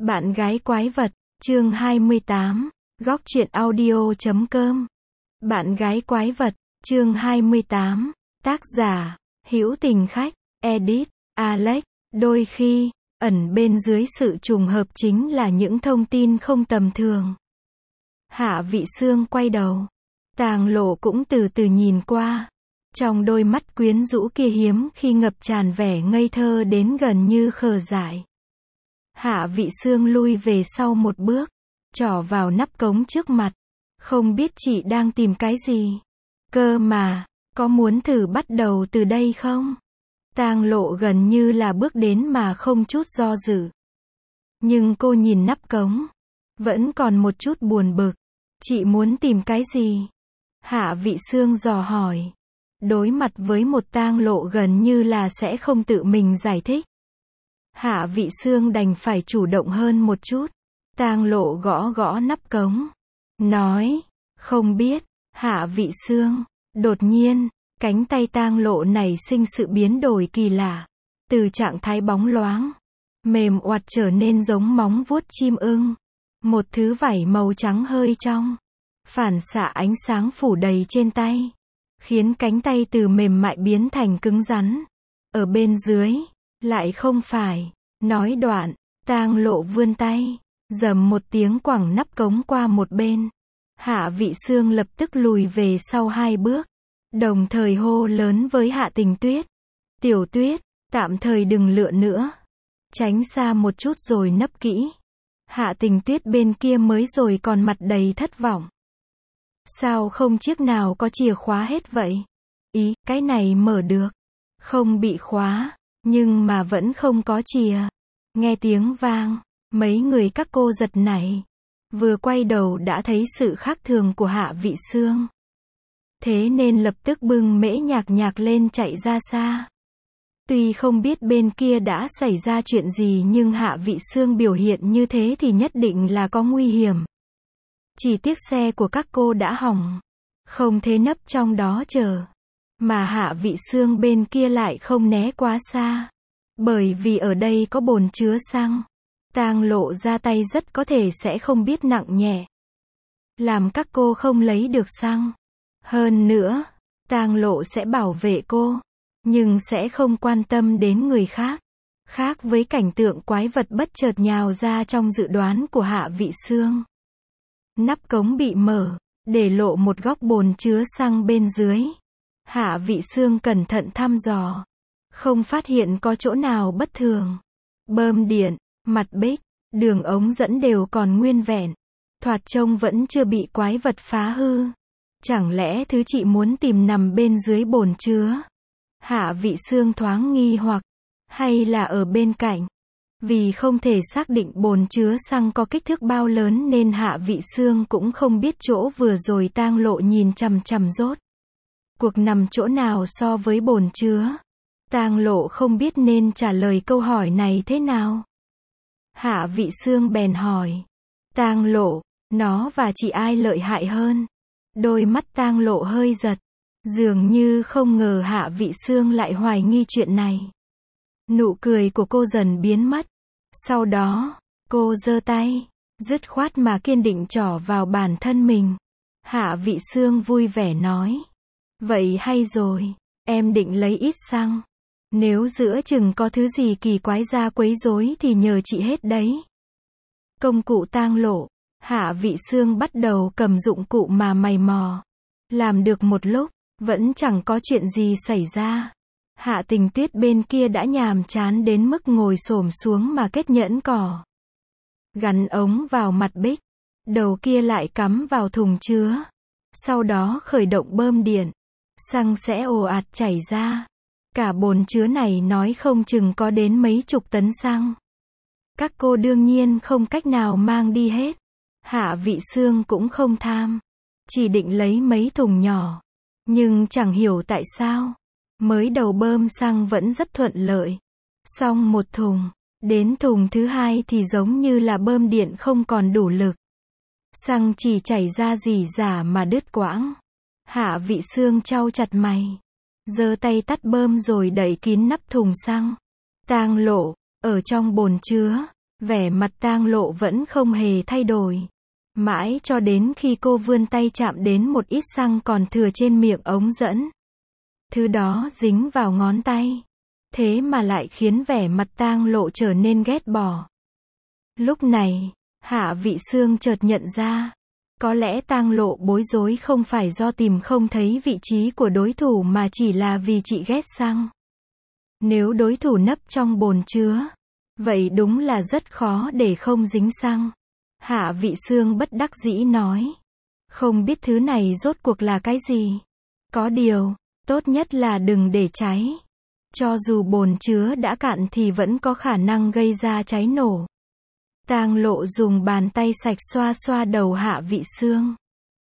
Bạn gái quái vật, chương 28, góc truyện audio.com. Bạn gái quái vật, chương 28, tác giả, Hữu Tình Khách, edit, Alex. Đôi khi, ẩn bên dưới sự trùng hợp chính là những thông tin không tầm thường. Hạ Vị Sương quay đầu. Tàng Lộ cũng từ từ nhìn qua. Trong đôi mắt quyến rũ kia hiếm khi ngập tràn vẻ ngây thơ đến gần như khờ dại. Hạ Vị Sương lui về sau một bước, trỏ vào nắp cống trước mặt. Không biết chị đang tìm cái gì? Cơ mà, có muốn thử bắt đầu từ đây không? Tàng Lộ gần như là bước đến mà không chút do dự. Nhưng cô nhìn nắp cống, vẫn còn một chút buồn bực. Chị muốn tìm cái gì? Hạ Vị Sương dò hỏi. Đối mặt với một Tàng Lộ gần như là sẽ không tự mình giải thích. Hạ Vị Sương đành phải chủ động hơn một chút. Tàng Lộ gõ gõ nắp cống. Nói, không biết. Hạ Vị Sương. Đột nhiên, cánh tay Tàng Lộ nảy sinh sự biến đổi kỳ lạ. Từ trạng thái bóng loáng, mềm oặt trở nên giống móng vuốt chim ưng. Một thứ vảy màu trắng hơi trong, phản xạ ánh sáng phủ đầy trên tay, khiến cánh tay từ mềm mại biến thành cứng rắn. Ở bên dưới, lại không phải. Nói đoạn, Tàng Lộ vươn tay, rầm một tiếng quẳng nắp cống qua một bên. Hạ Vị Sương lập tức lùi về sau 2 bước, đồng thời hô lớn với Hạ Tình Tuyết. Tiểu Tuyết, tạm thời đừng lựa nữa. Tránh xa một chút rồi nấp kỹ. Hạ Tình Tuyết bên kia mới rồi còn mặt đầy thất vọng. Sao không chiếc nào có chìa khóa hết vậy? Ý, cái này mở được. Không bị khóa, nhưng mà vẫn không có chìa. Nghe tiếng vang, mấy người các cô giật nảy. Vừa quay đầu đã thấy sự khác thường của Hạ Vị Sương. Thế nên lập tức bưng mễ nhạc nhạc lên chạy ra xa. Tuy không biết bên kia đã xảy ra chuyện gì nhưng Hạ Vị Sương biểu hiện như thế thì nhất định là có nguy hiểm. Chỉ tiếc xe của các cô đã hỏng. Không thể nấp trong đó chờ. Mà Hạ Vị Sương bên kia lại không né quá xa. Bởi vì ở đây có bồn chứa xăng. Tàng Lộ ra tay rất có thể sẽ không biết nặng nhẹ. Làm các cô không lấy được xăng. Hơn nữa, Tàng Lộ sẽ bảo vệ cô. Nhưng sẽ không quan tâm đến người khác. Khác với cảnh tượng quái vật bất chợt nhào ra trong dự đoán của Hạ Vị Sương. Nắp cống bị mở, để lộ một góc bồn chứa xăng bên dưới. Hạ Vị Sương cẩn thận thăm dò. Không phát hiện có chỗ nào bất thường. Bơm điện, mặt bích, đường ống dẫn đều còn nguyên vẹn. Thoạt trông vẫn chưa bị quái vật phá hư. Chẳng lẽ thứ chị muốn tìm nằm bên dưới bồn chứa? Hạ Vị Sương thoáng nghi hoặc. Hay là ở bên cạnh? Vì không thể xác định bồn chứa xăng có kích thước bao lớn nên Hạ Vị Sương cũng không biết chỗ vừa rồi Tàng Lộ nhìn chằm chằm rốt cuộc nằm chỗ nào so với bồn chứa. Tàng Lộ không biết nên trả lời câu hỏi này thế nào. Hạ Vị Sương bèn hỏi. Tàng Lộ, nó và chị ai lợi hại hơn? Đôi mắt Tàng Lộ hơi giật. Dường như không ngờ Hạ Vị Sương lại hoài nghi chuyện này. Nụ cười của cô dần biến mất. Sau đó, cô giơ tay, dứt khoát mà kiên định trỏ vào bản thân mình. Hạ Vị Sương vui vẻ nói. Vậy hay rồi, em định lấy ít xăng. Nếu giữa chừng có thứ gì kỳ quái ra quấy rối thì nhờ chị hết đấy. Công cụ Tàng Lộ. Hạ Vị Sương bắt đầu cầm dụng cụ mà mày mò. Làm được một lúc, vẫn chẳng có chuyện gì xảy ra. Hạ Tình Tuyết bên kia đã nhàm chán đến mức ngồi xổm xuống mà kết nhẫn cỏ. Gắn ống vào mặt bích. Đầu kia lại cắm vào thùng chứa. Sau đó khởi động bơm điện. Xăng sẽ ồ ạt chảy ra. Cả bồn chứa này nói không chừng có đến mấy chục tấn xăng. Các cô đương nhiên không cách nào mang đi hết. Hạ Vị Sương cũng không tham. Chỉ định lấy mấy thùng nhỏ. Nhưng chẳng hiểu tại sao. Mới đầu bơm xăng vẫn rất thuận lợi. Xong một thùng. Đến thùng thứ 2 thì giống như là bơm điện không còn đủ lực. Xăng chỉ chảy ra rỉ rả mà đứt quãng. Hạ Vị Sương chau chặt mày. Giơ tay tắt bơm rồi đậy kín nắp thùng xăng. Tàng Lộ, ở trong bồn chứa, Vẻ mặt Tang Lộ vẫn không hề thay đổi. Mãi cho đến khi cô vươn tay chạm đến một ít xăng còn thừa trên miệng ống dẫn. Thứ đó dính vào ngón tay. Thế mà lại khiến vẻ mặt Tang Lộ trở nên ghét bỏ. Lúc này, Hạ Vị Xương chợt nhận ra. Có lẽ Tang Lộ bối rối không phải do tìm không thấy vị trí của đối thủ mà chỉ là vì chị ghét xăng. Nếu đối thủ nấp trong bồn chứa, vậy đúng là rất khó để không dính xăng. Hạ Vị Xương bất đắc dĩ nói. Không biết thứ này rốt cuộc là cái gì. Có điều, tốt nhất là đừng để cháy. Cho dù bồn chứa đã cạn thì vẫn có khả năng gây ra cháy nổ. Tang Lộ dùng bàn tay sạch xoa xoa đầu Hạ Vị Xương.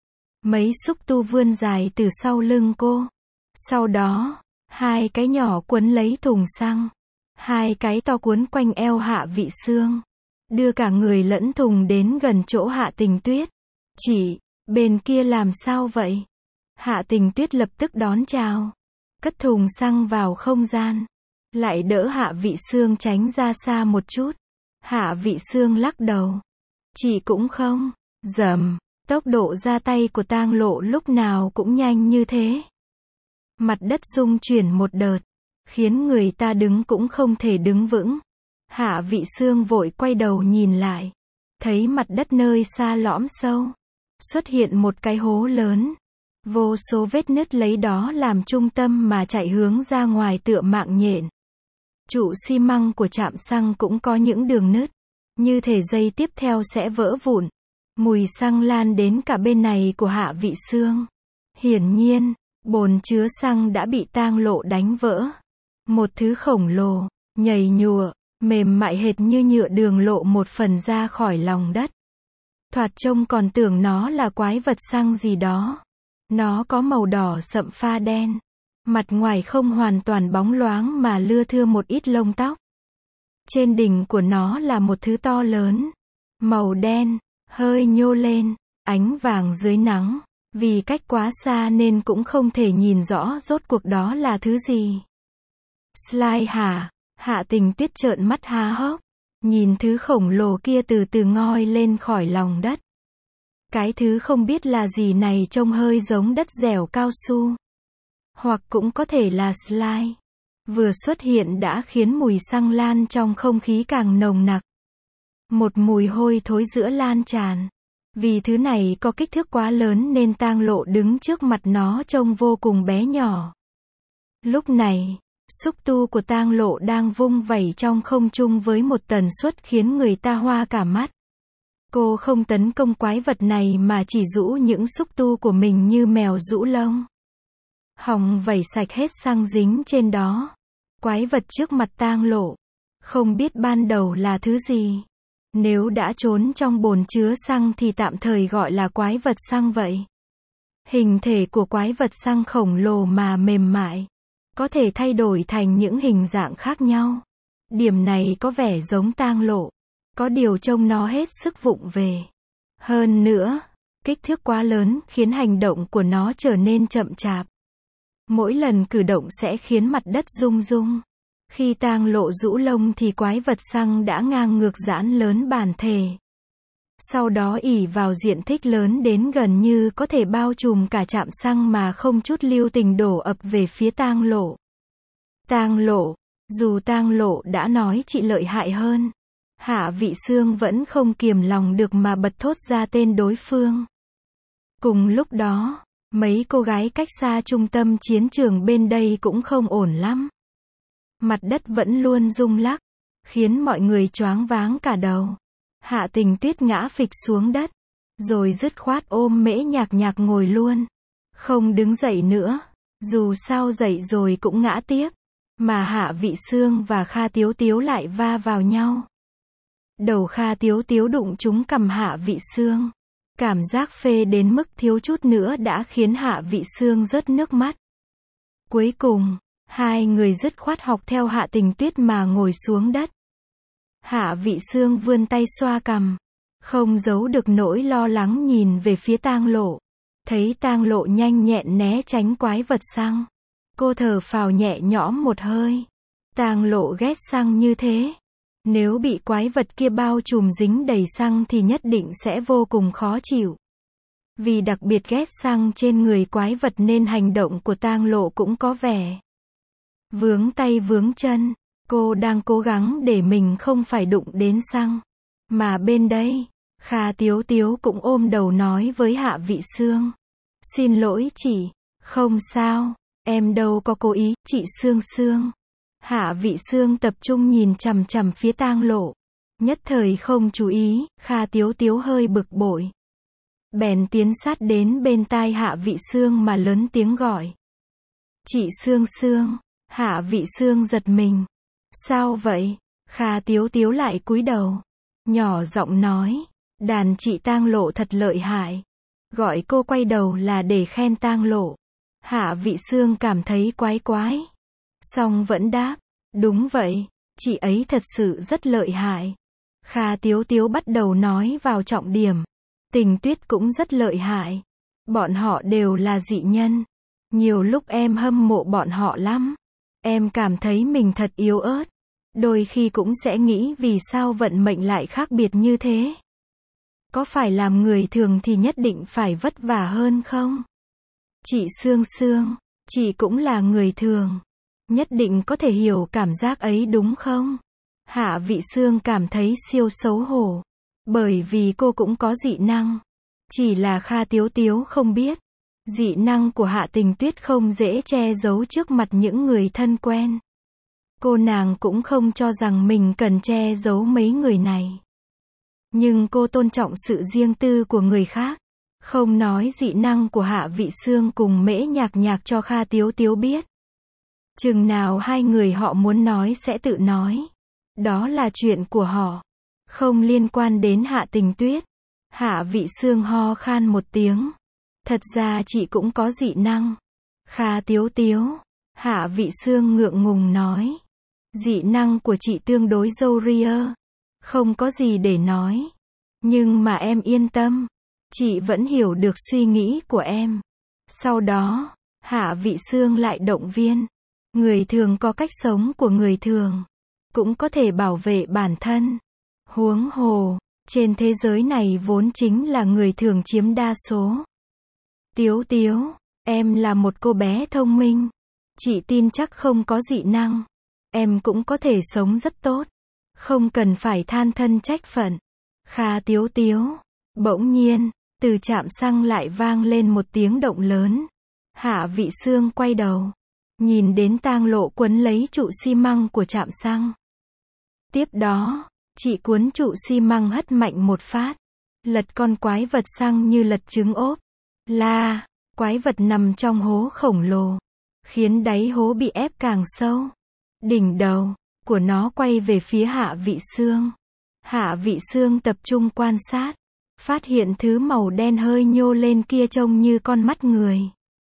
Mấy xúc tu vươn dài từ sau lưng cô. Sau đó, hai cái nhỏ quấn lấy thùng xăng. Hai cái to cuốn quanh eo Hạ Vị Xương. Đưa cả người lẫn thùng đến gần chỗ Hạ Tình Tuyết. Chị, bên kia làm sao vậy? Hạ Tình Tuyết lập tức đón chào. Cất thùng xăng vào không gian. Lại đỡ Hạ Vị Xương tránh ra xa một chút. Hạ Vị Xương lắc đầu. Chị cũng không. Rầm, tốc độ ra tay của Tang Lộ lúc nào cũng nhanh như thế. Mặt đất rung chuyển một đợt. Khiến người ta đứng cũng không thể đứng vững. Hạ Vị Xương vội quay đầu nhìn lại. Thấy mặt đất nơi xa lõm sâu. Xuất hiện một cái hố lớn. Vô số vết nứt lấy đó làm trung tâm mà chạy hướng ra ngoài tựa mạng nhện. Trụ xi măng của trạm xăng cũng có những đường nứt. Như thể giây tiếp theo sẽ vỡ vụn. Mùi xăng lan đến cả bên này của Hạ Vị Xương. Hiển nhiên, bồn chứa xăng đã bị Tang Lộ đánh vỡ. Một thứ khổng lồ, nhầy nhụa, mềm mại hệt như nhựa đường lộ một phần ra khỏi lòng đất. Thoạt trông còn tưởng nó là quái vật xăng gì đó. Nó có màu đỏ sậm pha đen. Mặt ngoài không hoàn toàn bóng loáng mà lưa thưa một ít lông tóc. Trên đỉnh của nó là một thứ to lớn. Màu đen, hơi nhô lên, ánh vàng dưới nắng. Vì cách quá xa nên cũng không thể nhìn rõ rốt cuộc đó là thứ gì. Slime hả? Hạ Tình Tuyết trợn mắt há hốc. Nhìn thứ khổng lồ kia từ từ ngoi lên khỏi lòng đất. Cái thứ không biết là gì này trông hơi giống đất dẻo cao su. Hoặc cũng có thể là slime. Vừa xuất hiện đã khiến mùi xăng lan trong không khí càng nồng nặc. Một mùi hôi thối giữa lan tràn. Vì thứ này có kích thước quá lớn nên Tang Lộ đứng trước mặt nó trông vô cùng bé nhỏ. Lúc này, xúc tu của Tang Lộ đang vung vẩy trong không trung với một tần suất khiến người ta hoa cả mắt. Cô không tấn công quái vật này mà chỉ rũ những xúc tu của mình như mèo rũ lông. Hòng vẩy sạch hết xăng dính trên đó. Quái vật trước mặt Tang Lộ. Không biết ban đầu là thứ gì. Nếu đã trốn trong bồn chứa xăng thì tạm thời gọi là quái vật xăng vậy. Hình thể của quái vật xăng khổng lồ mà mềm mại. Có thể thay đổi thành những hình dạng khác nhau. Điểm này có vẻ giống Tang Lộ. Có điều trông nó hết sức vụng về. Hơn nữa, kích thước quá lớn khiến hành động của nó trở nên chậm chạp. Mỗi lần cử động sẽ khiến mặt đất rung rung. Khi Tang Lộ rũ lông thì quái vật xăng đã ngang ngược giãn lớn bản thể. Sau đó ỉ vào diện tích lớn đến gần như có thể bao trùm cả trạm xăng mà không chút lưu tình đổ ập về phía Tang Lộ. Tang Lộ, dù Tang Lộ đã nói chị lợi hại hơn, Hạ Vị Xương vẫn không kiềm lòng được mà bật thốt ra tên đối phương. Cùng lúc đó, mấy cô gái cách xa trung tâm chiến trường bên đây cũng không ổn lắm. Mặt đất vẫn luôn rung lắc, khiến mọi người choáng váng cả đầu. Hạ Tình Tuyết ngã phịch xuống đất, rồi dứt khoát ôm Mễ Nhạc Nhạc ngồi luôn. Không đứng dậy nữa, dù sao dậy rồi cũng ngã tiếp. Mà Hạ Vị Xương và Kha Tiếu Tiếu lại va vào nhau. Đầu Kha Tiếu Tiếu đụng trúng cằm Hạ Vị Xương. Cảm giác phê đến mức thiếu chút nữa đã khiến Hạ Vị Xương rớt nước mắt. Cuối cùng, hai người dứt khoát học theo Hạ Tình Tuyết mà ngồi xuống đất. Hạ Vị Xương vươn tay xoa cằm, không giấu được nỗi lo lắng nhìn về phía Tang Lộ. Thấy Tang Lộ nhanh nhẹn né tránh quái vật xăng. Cô thở phào nhẹ nhõm một hơi. Tang Lộ ghét xăng như thế. Nếu bị quái vật kia bao trùm dính đầy xăng thì nhất định sẽ vô cùng khó chịu. Vì đặc biệt ghét xăng trên người quái vật nên hành động của Tang Lộ cũng có vẻ vướng tay vướng chân. Cô đang cố gắng để mình không phải đụng đến xăng. Mà bên đây, Kha Tiếu Tiếu cũng ôm đầu nói với Hạ Vị Sương. Xin lỗi chị, không sao, em đâu có cố ý, chị Sương Sương. Hạ Vị Sương tập trung nhìn chằm chằm phía Tang Lộ. Nhất thời không chú ý, Kha Tiếu Tiếu hơi bực bội. Bèn tiến sát đến bên tai Hạ Vị Sương mà lớn tiếng gọi. Chị Sương Sương. Hạ Vị Sương giật mình. Sao vậy? Kha Tiếu Tiếu lại cúi đầu. Nhỏ giọng nói. Đàn chị Tang Lộ thật lợi hại. Gọi cô quay đầu là để khen Tang Lộ. Hạ Vị Sương cảm thấy quái quái. Song vẫn đáp. Đúng vậy, chị ấy thật sự rất lợi hại. Kha Tiếu Tiếu bắt đầu nói vào trọng điểm. Tình Tuyết cũng rất lợi hại. Bọn họ đều là dị nhân. Nhiều lúc em hâm mộ bọn họ lắm. Em cảm thấy mình thật yếu ớt. Đôi khi cũng sẽ nghĩ vì sao vận mệnh lại khác biệt như thế. Có phải làm người thường thì nhất định phải vất vả hơn không? Chị Sương Sương, chị cũng là người thường. Nhất định có thể hiểu cảm giác ấy đúng không? Hạ Vị Sương cảm thấy siêu xấu hổ. Bởi vì cô cũng có dị năng. Chỉ là Kha Tiếu Tiếu không biết. Dị năng của Hạ Tình Tuyết không dễ che giấu trước mặt những người thân quen. Cô nàng cũng không cho rằng mình cần che giấu mấy người này. Nhưng cô tôn trọng sự riêng tư của người khác. Không nói dị năng của Hạ Vị Sương cùng Mễ Nhạc Nhạc cho Kha Tiếu Tiếu biết. Chừng nào hai người họ muốn nói sẽ tự nói. Đó là chuyện của họ. Không liên quan đến Hạ Tình Tuyết. Hạ Vị Sương ho khan một tiếng. Thật ra chị cũng có dị năng. Kha Tiếu Tiếu. Hạ Vị Sương ngượng ngùng nói. Dị năng của chị tương đối râu ria. Không có gì để nói. Nhưng mà em yên tâm. Chị vẫn hiểu được suy nghĩ của em. Sau đó, Hạ Vị Sương lại động viên. Người thường có cách sống của người thường. Cũng có thể bảo vệ bản thân. Huống hồ, trên thế giới này vốn chính là người thường chiếm đa số. Tiếu Tiếu, em là một cô bé thông minh. Chị tin chắc không có dị năng. Em cũng có thể sống rất tốt. Không cần phải than thân trách phận. Kha Tiếu Tiếu. Bỗng nhiên, từ trạm xăng lại vang lên một tiếng động lớn. Hạ Vị Sương quay đầu. Nhìn đến Tang Lộ quấn lấy trụ xi măng của trạm xăng. Tiếp đó, chị cuốn trụ xi măng hất mạnh một phát. Lật con quái vật xăng như lật trứng ốp. La, quái vật nằm trong hố khổng lồ. Khiến đáy hố bị ép càng sâu. Đỉnh đầu của nó quay về phía Hạ Vị Sương. Hạ Vị Sương tập trung quan sát. Phát hiện thứ màu đen hơi nhô lên kia trông như con mắt người.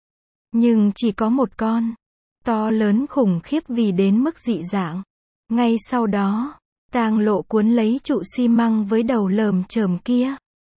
Nhưng chỉ có một con. To lớn khủng khiếp vì đến mức dị dạng. Ngay sau đó, Tang Lộ cuốn lấy trụ xi măng với đầu lởm chởm kia.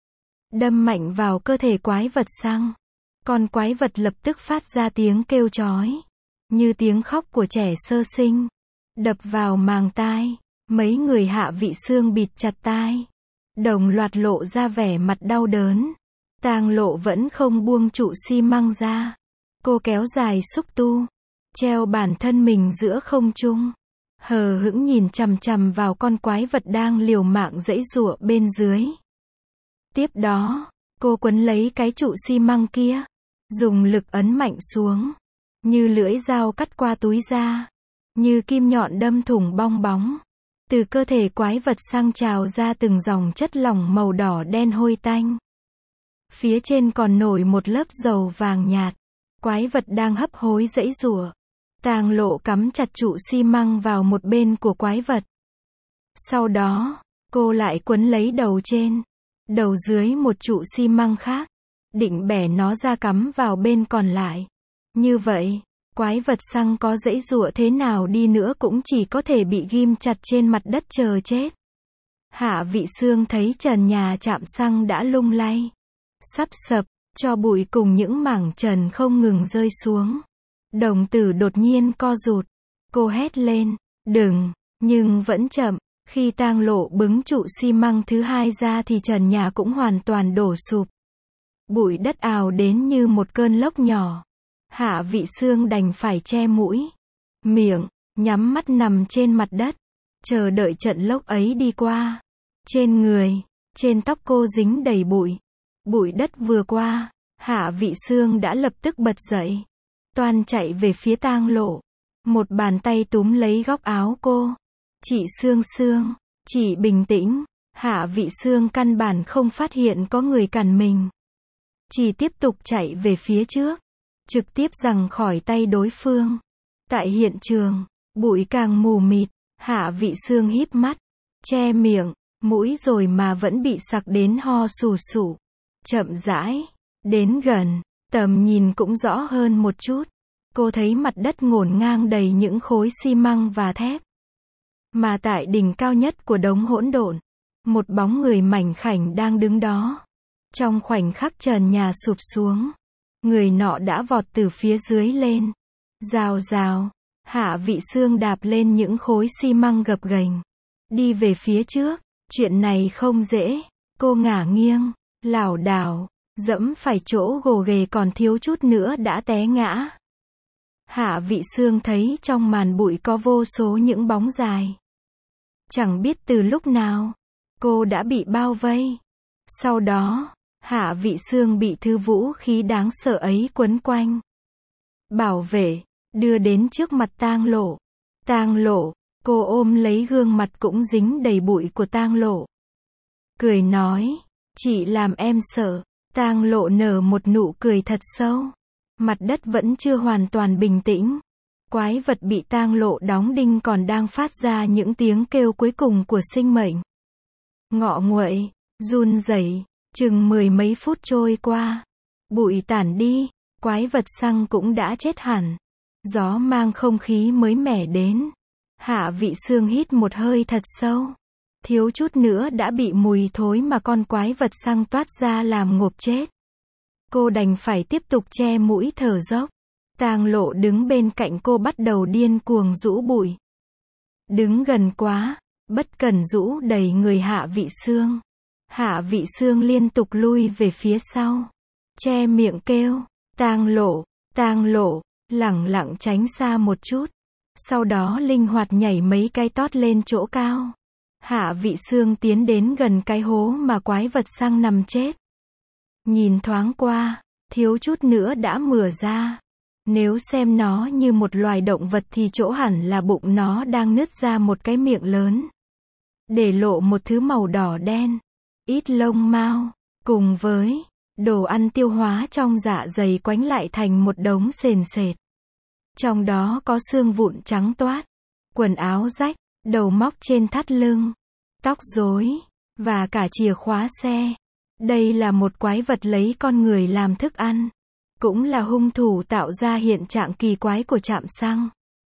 Đâm mạnh vào cơ thể quái vật xăng. Con quái vật lập tức phát ra tiếng kêu chói. Như tiếng khóc của trẻ sơ sinh. Đập vào màng tai. Mấy người Hạ Vị Sương bịt chặt tai. Đồng loạt lộ ra vẻ mặt đau đớn. Tang Lộ vẫn không buông trụ xi măng ra. Cô kéo dài xúc tu. Treo bản thân mình giữa không trung. Hờ hững nhìn chằm chằm vào con quái vật đang liều mạng giãy giụa bên dưới. Tiếp đó, cô quấn lấy cái trụ xi măng kia. Dùng lực ấn mạnh xuống. Như lưỡi dao cắt qua túi da. Như kim nhọn đâm thủng bong bóng. Từ cơ thể quái vật xăng trào ra từng dòng chất lỏng màu đỏ đen hôi tanh. Phía trên còn nổi một lớp dầu vàng nhạt. Quái vật đang hấp hối giãy giụa. Tang Lộ cắm chặt trụ xi măng vào một bên của quái vật. Sau đó, cô lại quấn lấy đầu trên, đầu dưới một trụ xi măng khác. Định bẻ nó ra cắm vào bên còn lại. Như vậy, quái vật xăng có giãy giụa thế nào đi nữa cũng chỉ có thể bị ghim chặt trên mặt đất chờ chết. Hạ Vị Sương thấy trần nhà trạm xăng đã lung lay. Sắp sập, tro bụi cùng những mảng trần không ngừng rơi xuống. Đồng tử đột nhiên co rụt. Cô hét lên, đừng, nhưng vẫn chậm. Khi tang lộ bứng trụ xi măng thứ hai ra thì trần nhà cũng hoàn toàn đổ sụp. Bụi đất ào đến như một cơn lốc nhỏ. Hạ Vị Xương đành phải che mũi, miệng, nhắm mắt nằm trên mặt đất, chờ đợi trận lốc ấy đi qua. Trên người, trên tóc cô dính đầy bụi. Bụi đất vừa qua, Hạ Vị Xương đã lập tức bật dậy, toan chạy về phía tang lộ. Một bàn tay túm lấy góc áo cô. Chị Xương Xương, chị bình tĩnh. Hạ Vị Xương căn bản không phát hiện có người cản mình. Chỉ tiếp tục chạy về phía trước, trực tiếp giằng khỏi tay đối phương. Tại hiện trường, bụi càng mù mịt, Hạ Vị Xương híp mắt, che miệng, mũi rồi mà vẫn bị sặc đến ho sù sụ. Chậm rãi, đến gần, tầm nhìn cũng rõ hơn một chút. Cô thấy mặt đất ngổn ngang đầy những khối xi măng và thép. Mà tại đỉnh cao nhất của đống hỗn độn, một bóng người mảnh khảnh đang đứng đó. Trong khoảnh khắc trần nhà sụp xuống, người nọ đã vọt từ phía dưới lên. Rào rào, Hạ Vị Xương đạp lên những khối xi măng gập ghềnh, đi về phía trước. Chuyện này không dễ. Cô ngả nghiêng, lảo đảo, dẫm phải chỗ gồ ghề còn thiếu chút nữa đã té ngã. Hạ Vị Xương thấy trong màn bụi có vô số những bóng dài. Chẳng biết từ lúc nào, cô đã bị bao vây. Sau đó, Hạ Vị Xương bị thứ vũ khí đáng sợ ấy quấn quanh. Bảo vệ, đưa đến trước mặt tang lộ. Tang lộ, cô ôm lấy gương mặt cũng dính đầy bụi của tang lộ. Cười nói, chị làm em sợ. Tang lộ nở một nụ cười thật sâu. Mặt đất vẫn chưa hoàn toàn bình tĩnh. Quái vật bị tang lộ đóng đinh còn đang phát ra những tiếng kêu cuối cùng của sinh mệnh. Ngọ nguậy, run rẩy, chừng 10 mấy phút trôi qua. Bụi tản đi, quái vật xăng cũng đã chết hẳn. Gió mang không khí mới mẻ đến. Hạ Vị Xương hít một hơi thật sâu. Thiếu chút nữa đã bị mùi thối mà con quái vật xăng toát ra làm ngộp chết. Cô đành phải tiếp tục che mũi thở dốc. Tang lộ đứng bên cạnh cô bắt đầu điên cuồng rũ bụi. Đứng gần quá, bất cẩn rũ đầy người Hạ Vị Xương. Hạ Vị Xương liên tục lui về phía sau, che miệng kêu, tang lộ, lẳng lặng tránh xa một chút. Sau đó linh hoạt nhảy mấy cái tót lên chỗ cao. Hạ Vị Xương tiến đến gần cái hố mà quái vật xăng nằm chết. Nhìn thoáng qua, thiếu chút nữa đã mửa ra. Nếu xem nó như một loài động vật thì chỗ hẳn là bụng nó đang nứt ra một cái miệng lớn, để lộ một thứ màu đỏ đen, ít lông mao, cùng với đồ ăn tiêu hóa trong dạ dày quánh lại thành một đống sền sệt. Trong đó có xương vụn trắng toát, quần áo rách, đầu móc trên thắt lưng, tóc rối, và cả chìa khóa xe. Đây là một quái vật lấy con người làm thức ăn. Cũng là hung thủ tạo ra hiện trạng kỳ quái của trạm xăng.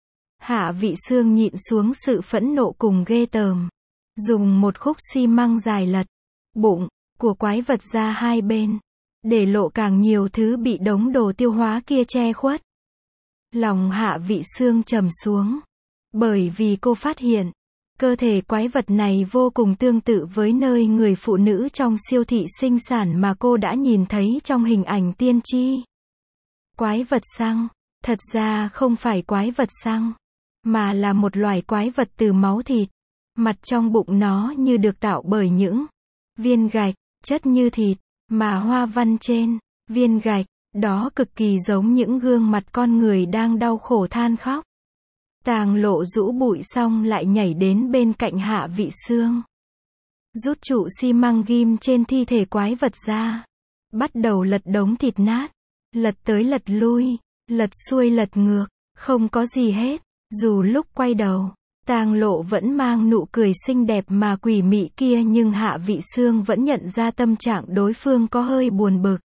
Hạ Vị Xương nhịn xuống sự phẫn nộ cùng ghê tởm. Dùng một khúc xi măng dài lật bụng của quái vật ra hai bên, để lộ càng nhiều thứ bị đống đồ tiêu hóa kia che khuất. Lòng Hạ Vị Xương trầm xuống. Bởi vì cô phát hiện, cơ thể quái vật này vô cùng tương tự với nơi người phụ nữ trong siêu thị sinh sản mà cô đã nhìn thấy trong hình ảnh tiên tri. Quái vật xăng, thật ra không phải quái vật xăng, mà là một loài quái vật từ máu thịt. Mặt trong bụng nó như được tạo bởi những viên gạch, chất như thịt, mà hoa văn trên viên gạch, đó cực kỳ giống những gương mặt con người đang đau khổ than khóc. Tang lộ rũ bụi xong lại nhảy đến bên cạnh Hạ Vị Xương. Rút trụ xi măng ghim trên thi thể quái vật ra. Bắt đầu lật đống thịt nát. Lật tới lật lui, lật xuôi lật ngược, không có gì hết. Dù lúc quay đầu, Tang lộ vẫn mang nụ cười xinh đẹp mà quỷ mị kia nhưng Hạ Vị Xương vẫn nhận ra tâm trạng đối phương có hơi buồn bực.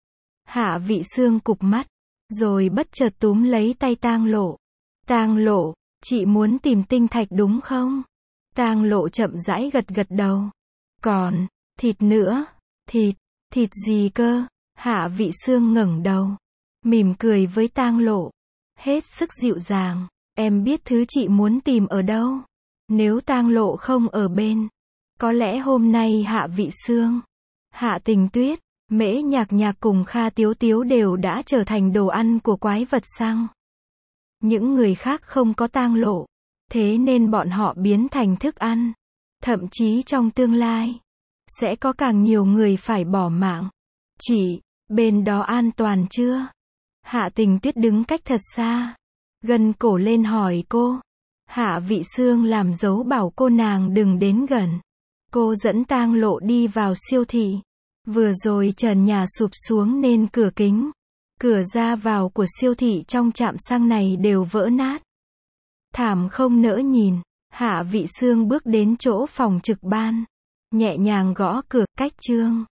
Hạ Vị Xương cụp mắt, rồi bất chợt túm lấy tay Tang lộ. Tang lộ, chị muốn tìm tinh thạch đúng không? Tang lộ chậm rãi gật gật đầu. Còn, thịt nữa, thịt gì cơ? Hạ Vị Xương ngẩng đầu, mỉm cười với Tang lộ, hết sức dịu dàng. Em biết thứ chị muốn tìm ở đâu. Nếu tang lộ không ở bên, có lẽ hôm nay Hạ Vị Xương, Hạ Tình Tuyết, Mễ Nhạc Nhạc cùng Kha Tiếu Tiếu đều đã trở thành đồ ăn của quái vật xăng. Những người khác không có tang lộ, thế nên bọn họ biến thành thức ăn. Thậm chí trong tương lai, sẽ có càng nhiều người phải bỏ mạng. Chị, bên đó an toàn chưa? Hạ Tình Tuyết đứng cách thật xa, gần cổ lên hỏi cô. Hạ Vị Xương làm dấu bảo cô nàng đừng đến gần. Cô dẫn tang lộ đi vào siêu thị. Vừa rồi trần nhà sụp xuống nên cửa kính, cửa ra vào của siêu thị trong trạm xăng này đều vỡ nát. Thảm không nỡ nhìn, Hạ Vị Xương bước đến chỗ phòng trực ban, nhẹ nhàng gõ cửa, cách Trương